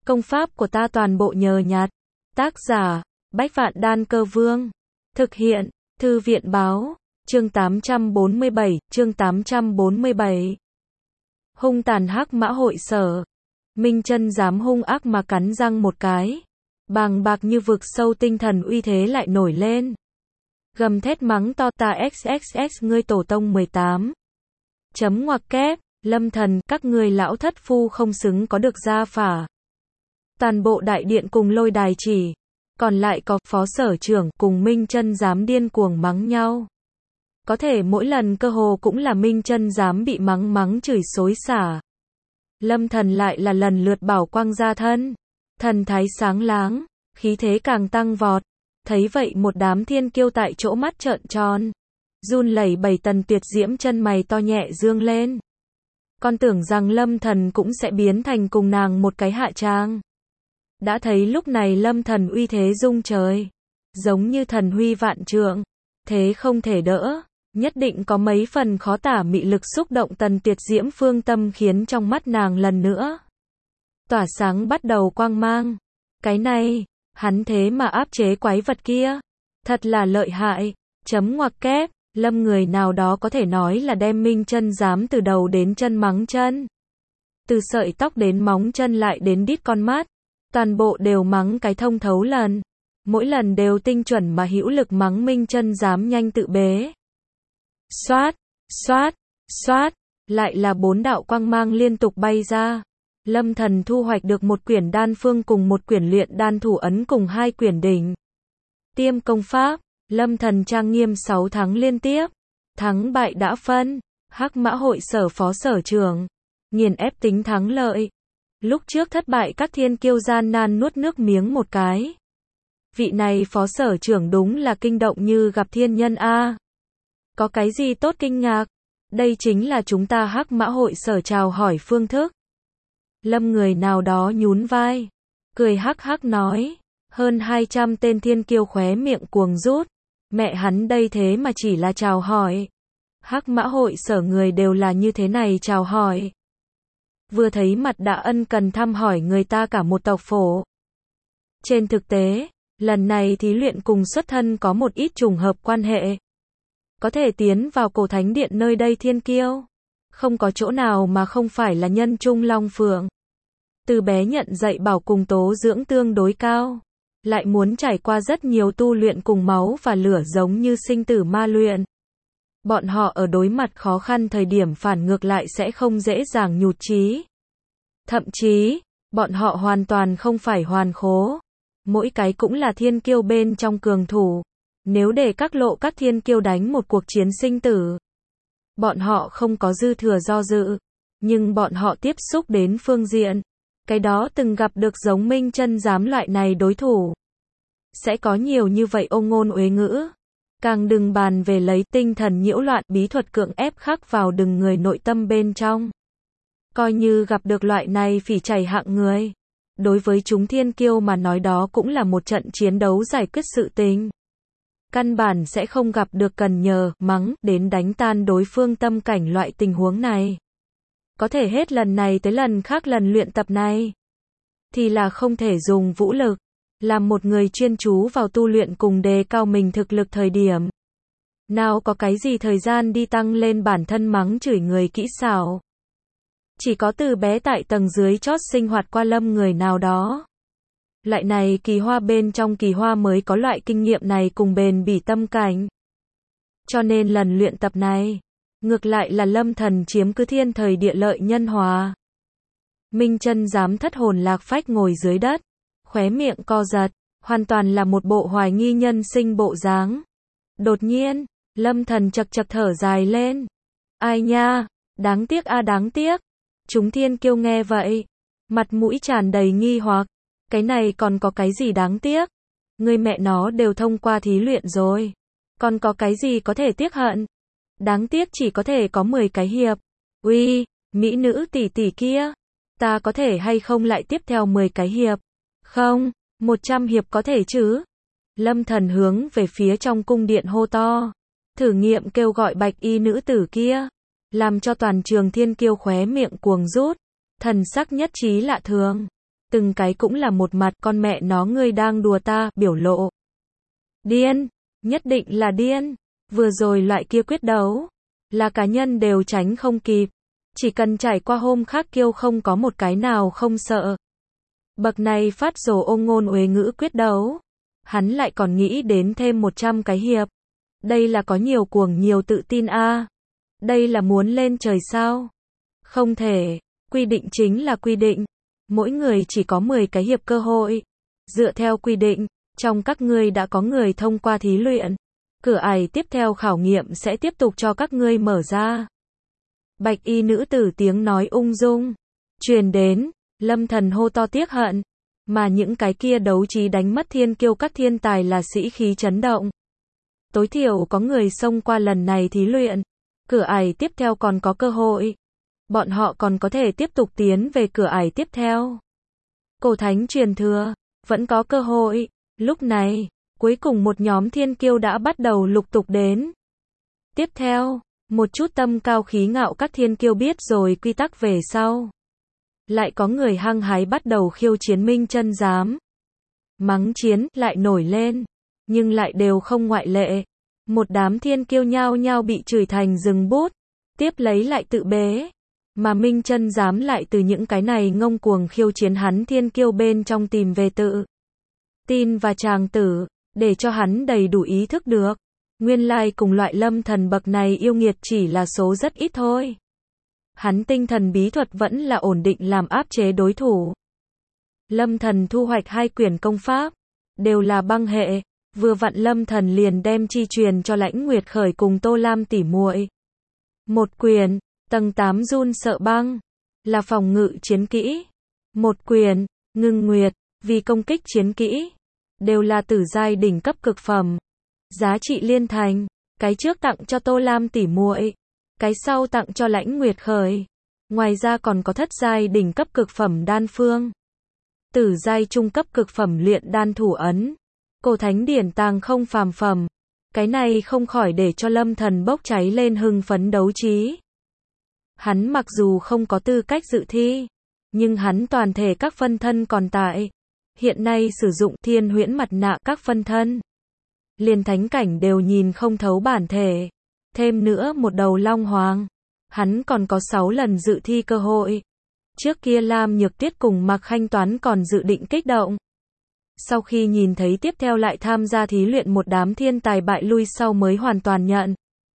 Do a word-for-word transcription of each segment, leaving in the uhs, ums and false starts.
Công pháp của ta toàn bộ nhờ nhặt. Tác giả, Bách Vạn Đan Cơ Vương. Thực hiện, Thư viện Báo. Chương tám trăm bốn mươi bảy, chương tám trăm bốn mươi bảy. Hung tàn hắc mã hội sở. Minh Chân dám hung ác mà cắn răng một cái. Bàng bạc như vực sâu tinh thần uy thế lại nổi lên. Gầm thét mắng to ta xxx ngươi tổ tông mười tám. Chấm ngoặc kép, Lâm Thần, các ngươi lão thất phu không xứng có được gia phả. Toàn bộ đại điện cùng lôi đài chỉ. Còn lại có phó sở trưởng cùng Minh Chân dám điên cuồng mắng nhau. Có thể mỗi lần cơ hồ cũng là Minh Chân dám bị mắng mắng chửi xối xả. Lâm Thần lại là lần lượt bảo quang ra thân. Thần thái sáng láng, khí thế càng tăng vọt. Thấy vậy một đám thiên kiêu tại chỗ mắt trợn tròn. Run lẩy bẩy Tần Tuyệt Diễm chân mày to nhẹ dương lên. Con tưởng rằng Lâm Thần cũng sẽ biến thành cùng nàng một cái hạ trang. Đã thấy lúc này Lâm Thần uy thế rung trời. Giống như thần huy vạn trượng. Thế không thể đỡ. Nhất định có mấy phần khó tả mị lực xúc động Tần Tuyệt Diễm phương tâm khiến trong mắt nàng lần nữa tỏa sáng bắt đầu quang mang. Cái này, hắn thế mà áp chế quái vật kia. Thật là lợi hại. Chấm ngoặc kép, Lâm người nào đó có thể nói là đem Minh Chân dám từ đầu đến chân mắng chân. Từ sợi tóc đến móng chân lại đến đít con mắt. Toàn bộ đều mắng cái thông thấu lần. Mỗi lần đều tinh chuẩn mà hữu lực mắng Minh Chân dám nhanh tự bế. Xoát, xoát, xoát, lại là bốn đạo quang mang liên tục bay ra. Lâm Thần thu hoạch được một quyển đan phương cùng một quyển luyện đan thủ ấn cùng hai quyển đỉnh tiêm công pháp. Lâm Thần trang nghiêm sáu tháng liên tiếp. Thắng bại đã phân. Hắc mã hội sở phó sở trưởng. Nghiền ép tính thắng lợi. Lúc trước thất bại các thiên kiêu gian nan nuốt nước miếng một cái. Vị này phó sở trưởng đúng là kinh động như gặp thiên nhân a. Có cái gì tốt kinh ngạc? Đây chính là chúng ta hắc mã hội sở chào hỏi phương thức. Lâm người nào đó nhún vai. Cười hắc hắc nói. Hơn hai trăm tên thiên kiêu khóe miệng cuồng rút. Mẹ hắn đây thế mà chỉ là chào hỏi. Hắc mã hội sở người đều là như thế này chào hỏi. Vừa thấy mặt đã ân cần thăm hỏi người ta cả một tộc phổ. Trên thực tế, lần này thí luyện cùng xuất thân có một ít trùng hợp quan hệ. Có thể tiến vào cổ thánh điện nơi đây thiên kiêu. Không có chỗ nào mà không phải là nhân trung long phượng. Từ bé nhận dạy bảo cùng tố dưỡng tương đối cao. Lại muốn trải qua rất nhiều tu luyện cùng máu và lửa giống như sinh tử ma luyện. Bọn họ ở đối mặt khó khăn thời điểm phản ngược lại sẽ không dễ dàng nhụt chí. Thậm chí, bọn họ hoàn toàn không phải hoàn khố. Mỗi cái cũng là thiên kiêu bên trong cường thủ. Nếu để các lộ các thiên kiêu đánh một cuộc chiến sinh tử, bọn họ không có dư thừa do dự. Nhưng bọn họ tiếp xúc đến phương diện. Cái đó từng gặp được giống Minh Chân dám loại này đối thủ. Sẽ có nhiều như vậy ô ngôn uế ngữ. Càng đừng bàn về lấy tinh thần nhiễu loạn bí thuật cưỡng ép khắc vào đừng người nội tâm bên trong. Coi như gặp được loại này phỉ chảy hạng người. Đối với chúng thiên kiêu mà nói đó cũng là một trận chiến đấu giải quyết sự tình. Căn bản sẽ không gặp được cần nhờ, mắng, đến đánh tan đối phương tâm cảnh loại tình huống này. Có thể hết lần này tới lần khác lần luyện tập này. Thì là không thể dùng vũ lực. Làm một người chuyên chú vào tu luyện cùng đề cao mình thực lực thời điểm. Nào có cái gì thời gian đi tăng lên bản thân mắng chửi người kỹ xảo. Chỉ có từ bé tại tầng dưới chót sinh hoạt qua Lâm người nào đó. Loại này kỳ hoa bên trong kỳ hoa mới có loại kinh nghiệm này cùng bền bỉ tâm cảnh. Cho nên lần luyện tập này, ngược lại là Lâm Thần chiếm cứ thiên thời địa lợi nhân hòa. Minh Chân dám thất hồn lạc phách ngồi dưới đất. Khóe miệng co giật, hoàn toàn là một bộ hoài nghi nhân sinh bộ dáng. Đột nhiên, Lâm Thần chật chật thở dài lên. Ai nha, đáng tiếc a đáng tiếc. Chúng thiên kiêu nghe vậy, mặt mũi tràn đầy nghi hoặc. Cái này còn có cái gì đáng tiếc? Người mẹ nó đều thông qua thí luyện rồi. Còn có cái gì có thể tiếc hận? Đáng tiếc chỉ có thể có mười cái hiệp. Uy, mỹ nữ tỷ tỷ kia. Ta có thể hay không lại tiếp theo mười cái hiệp? Không, một trăm hiệp có thể chứ. Lâm Thần hướng về phía trong cung điện hô to. Thử nghiệm kêu gọi bạch y nữ tử kia. Làm cho toàn trường thiên kiêu khóe miệng cuồng rút. Thần sắc nhất trí lạ thường. từng cái cũng là một mặt, con mẹ nó ngươi đang đùa ta, biểu lộ. Điên, nhất định là điên. Vừa rồi loại kia quyết đấu, là cá nhân đều tránh không kịp. Chỉ cần trải qua hôm khác kiêu không có một cái nào không sợ. Bậc này phát rồ ôn ngôn uế ngữ quyết đấu. Hắn lại còn nghĩ đến thêm một trăm cái hiệp. Đây là có nhiều cuồng nhiều tự tin a à. Đây là muốn lên trời sao? Không thể. Quy định chính là quy định. Mỗi người chỉ có mười cái hiệp cơ hội. Dựa theo quy định, trong các ngươi đã có người thông qua thí luyện. Cửa ải tiếp theo khảo nghiệm sẽ tiếp tục cho các ngươi mở ra. Bạch y nữ tử tiếng nói ung dung. Truyền đến, Lâm Thần hô to tiếc hận. Mà những cái kia đấu trí đánh mất thiên kiêu các thiên tài là sĩ khí chấn động. Tối thiểu có người xông qua lần này thí luyện. Cửa ải tiếp theo còn có cơ hội. Bọn họ còn có thể tiếp tục tiến về cửa ải tiếp theo. Cổ thánh truyền thừa, vẫn có cơ hội. Lúc này, cuối cùng một nhóm thiên kiêu đã bắt đầu lục tục đến. Tiếp theo, một chút tâm cao khí ngạo các thiên kiêu biết rồi quy tắc về sau. Lại có người hăng hái bắt đầu khiêu chiến Minh Chân Giám. Mắng chiến lại nổi lên, nhưng lại đều không ngoại lệ. Một đám thiên kiêu nhao nhao bị chửi thành rừng bút, tiếp lấy lại tự bế. Mà Minh Chân Giám lại từ những cái này ngông cuồng khiêu chiến hắn thiên kiêu bên trong tìm về tự tin và tràng tử, để cho hắn đầy đủ ý thức được. Nguyên lai cùng loại Lâm Thần bậc này yêu nghiệt chỉ là số rất ít thôi. Hắn tinh thần bí thuật vẫn là ổn định làm áp chế đối thủ. Lâm Thần thu hoạch hai quyển công pháp, đều là băng hệ, vừa vặn Lâm Thần liền đem chi truyền cho Lãnh Nguyệt Khởi cùng Tô Lam tỉ muội. Một quyển, tầng tám run sợ băng, là phòng ngự chiến kỹ. Một quyển, Ngưng Nguyệt, vì công kích chiến kỹ, đều là tử giai đỉnh cấp cực phẩm. Giá trị liên thành, cái trước tặng cho Tô Lam tỉ muội, cái sau tặng cho Lãnh Nguyệt Khởi. Ngoài ra còn có thất giai đỉnh cấp cực phẩm đan phương, tử giai trung cấp cực phẩm luyện đan thủ ấn, cổ thánh điển tàng không phàm phẩm. Cái này không khỏi để cho Lâm Thần bốc cháy lên hưng phấn đấu trí. Hắn mặc dù không có tư cách dự thi, nhưng hắn toàn thể các phân thân còn tại. Hiện nay sử dụng thiên huyễn mặt nạ các phân thân, liền thánh cảnh đều nhìn không thấu bản thể. Thêm nữa một đầu long hoàng, hắn còn có sáu lần dự thi cơ hội. Trước kia Lam Nhược Tuyết cùng Mạc Khanh Toán còn dự định kích động. Sau khi nhìn thấy tiếp theo lại tham gia thí luyện một đám thiên tài bại lui sau mới hoàn toàn nhận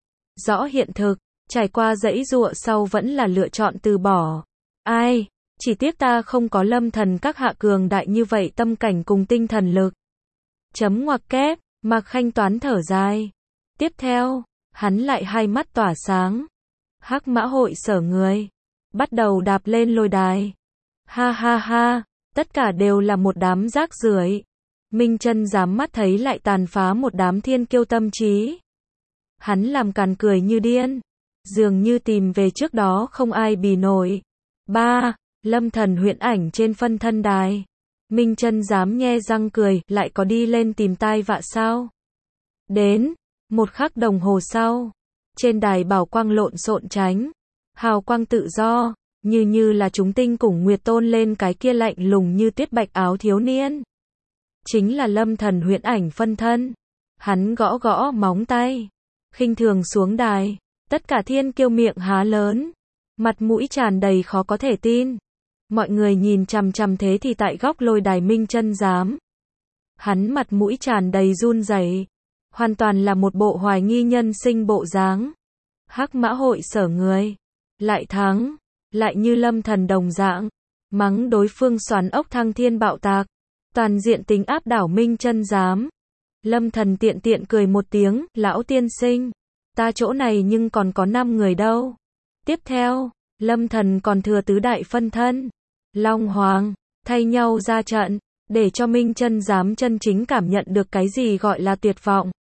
rõ hiện thực, trải qua dãy dụa sau vẫn là lựa chọn từ bỏ. Ai, chỉ tiếc ta không có Lâm Thần các hạ cường đại như vậy tâm cảnh cùng tinh thần lực. Chấm ngoặc kép, Mạc Khanh Toán thở dài. Tiếp theo, hắn lại hai mắt tỏa sáng. Hắc Mã hội sở người, bắt đầu đạp lên lôi đài. Ha ha ha, tất cả đều là một đám rác rưởi. Minh Chân Giám mắt thấy lại tàn phá một đám thiên kiêu tâm trí. Hắn làm càn cười như điên, dường như tìm về trước đó không ai bì nổi. Ba, Lâm Thần huyễn ảnh trên phân thân đài. Minh Chân Giám nhe răng cười, lại có đi lên tìm tai vạ sao? Đến, một khắc đồng hồ sau, trên đài bảo quang lộn xộn tránh, hào quang tự do, như như là chúng tinh cùng nguyệt tôn lên cái kia lạnh lùng như tuyết bạch áo thiếu niên. Chính là Lâm Thần huyễn ảnh phân thân. Hắn gõ gõ móng tay, khinh thường xuống đài, tất cả thiên kiêu miệng há lớn, mặt mũi tràn đầy khó có thể tin. Mọi người nhìn chằm chằm thế thì tại góc lôi đài Minh Chân Giám, hắn mặt mũi tràn đầy run rẩy, hoàn toàn là một bộ hoài nghi nhân sinh bộ dáng. Hắc Mã hội sở người, lại thắng, lại như Lâm Thần đồng dạng, mắng đối phương xoắn ốc thăng thiên bạo tạc, toàn diện tính áp đảo Minh Chân Giám. Lâm Thần tiện tiện cười một tiếng, lão tiên sinh, ta chỗ này nhưng còn có năm người đâu. Tiếp theo, Lâm Thần còn thừa tứ đại phân thân, Long Hoàng, thay nhau ra trận, để cho Minh Chân Giám chân chính cảm nhận được cái gì gọi là tuyệt vọng.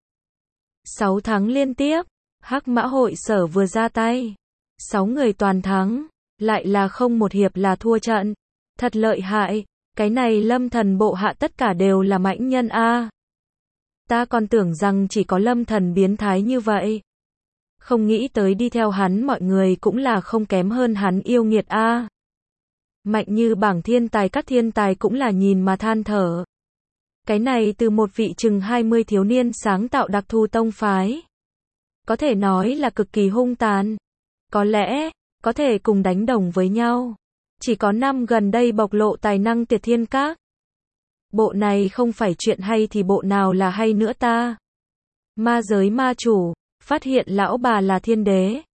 Sáu tháng liên tiếp, Hắc Mã hội sở vừa ra tay, sáu người toàn thắng, lại là không một hiệp là thua trận. Thật lợi hại, cái này Lâm Thần bộ hạ tất cả đều là mãnh nhân a. Ta còn tưởng rằng chỉ có Lâm Thần biến thái như vậy. Không nghĩ tới đi theo hắn mọi người cũng là không kém hơn hắn yêu nghiệt a. Mạnh như bảng thiên tài, các thiên tài cũng là nhìn mà than thở. Cái này từ một vị chừng hai mươi thiếu niên sáng tạo đặc thù tông phái. Có thể nói là cực kỳ hung tàn. Có lẽ, có thể cùng đánh đồng với nhau. Chỉ có năm gần đây bộc lộ tài năng Tiệt Thiên Các. Bộ này không phải chuyện hay thì bộ nào là hay nữa ta? Ma giới ma chủ, phát hiện lão bà là thiên đế.